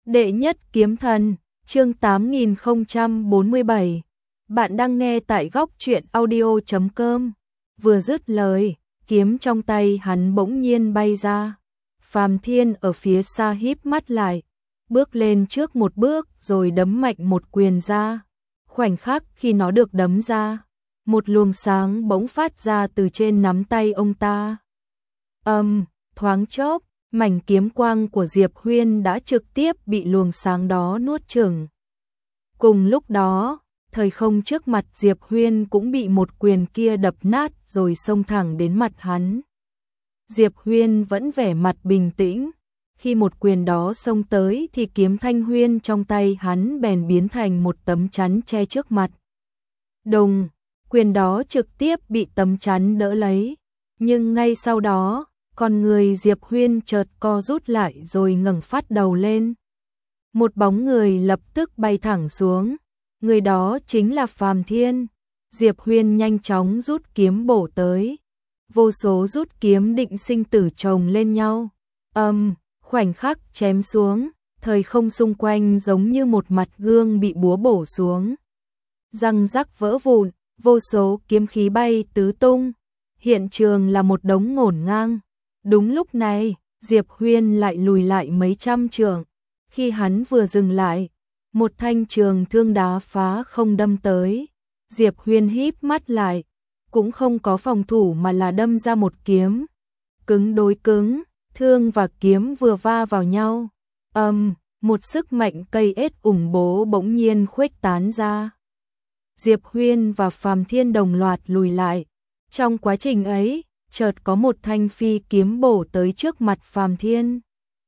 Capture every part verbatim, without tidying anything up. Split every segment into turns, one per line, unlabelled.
Đệ nhất kiếm thần, chương tám nghìn không trăm bốn mươi bảy. Bạn đang nghe tại góc truyện audio chấm com. Vừa dứt lời, kiếm trong tay hắn bỗng nhiên bay ra. Phàm Thiên ở phía xa híp mắt lại, bước lên trước một bước rồi đấm mạnh một quyền ra. Khoảnh khắc khi nó được đấm ra, một luồng sáng bỗng phát ra từ trên nắm tay ông ta. Âm, um, thoáng chốc, mảnh kiếm quang của Diệp Huyên đã trực tiếp bị luồng sáng đó nuốt chửng. Cùng lúc đó, thời không trước mặt Diệp Huyên cũng bị một quyền kia đập nát rồi xông thẳng đến mặt hắn. Diệp Huyên vẫn vẻ mặt bình tĩnh, khi một quyền đó xông tới thì kiếm Thanh Huyên trong tay hắn bèn biến thành một tấm chắn che trước mặt. Đùng, quyền đó trực tiếp bị tấm chắn đỡ lấy, nhưng ngay sau đó, con người Diệp Huyên chợt co rút lại rồi ngẩng phát đầu lên. Một bóng người lập tức bay thẳng xuống, người đó chính là Phàm Thiên. Diệp Huyên nhanh chóng rút kiếm bổ tới. Vô số rút kiếm định sinh tử chồng lên nhau. Âm, um, khoảnh khắc chém xuống, thời không xung quanh giống như một mặt gương bị búa bổ xuống. Răng rắc vỡ vụn, vô số kiếm khí bay tứ tung. Hiện trường là một đống ngổn ngang. Đúng lúc này, Diệp Huyên lại lùi lại mấy trăm trượng. Khi hắn vừa dừng lại, một thanh trường thương đá phá không đâm tới. Diệp Huyên híp mắt lại, cũng không có phòng thủ mà là đâm ra một kiếm. Cứng đối cứng, thương và kiếm vừa va vào nhau. Âm, um, một sức mạnh cây ết ủng bố bỗng nhiên khuếch tán ra. Diệp Huyên và Phàm Thiên đồng loạt lùi lại. Trong quá trình ấy, chợt có một thanh phi kiếm bổ tới trước mặt Phàm Thiên.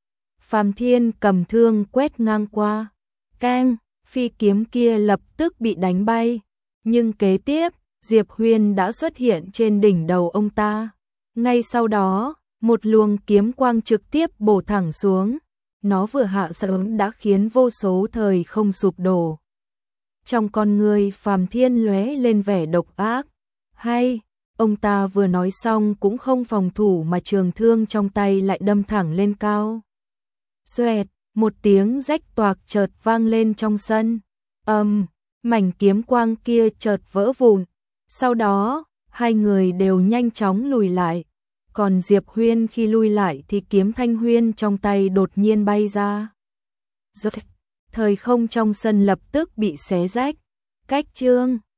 Phàm Thiên cầm thương quét ngang qua. Keng, phi kiếm kia lập tức bị đánh bay. Nhưng kế tiếp, Diệp Huyên đã xuất hiện trên đỉnh đầu ông ta. Ngay sau đó, một luồng kiếm quang trực tiếp bổ thẳng xuống. Nó vừa hạ xuống đã khiến vô số thời không sụp đổ. Trong con người Phàm Thiên lóe lên vẻ độc ác. Hay, ông ta vừa nói xong cũng không phòng thủ mà trường thương trong tay lại đâm thẳng lên cao. Xoẹt, một tiếng rách toạc chợt vang lên trong sân. Âm, um, mảnh kiếm quang kia chợt vỡ vụn. Sau đó, hai người đều nhanh chóng lùi lại. Còn Diệp Huyên khi lui lại thì kiếm Thanh Huyên trong tay đột nhiên bay ra. Rồi, thời không trong sân lập tức bị xé rách. Cách chương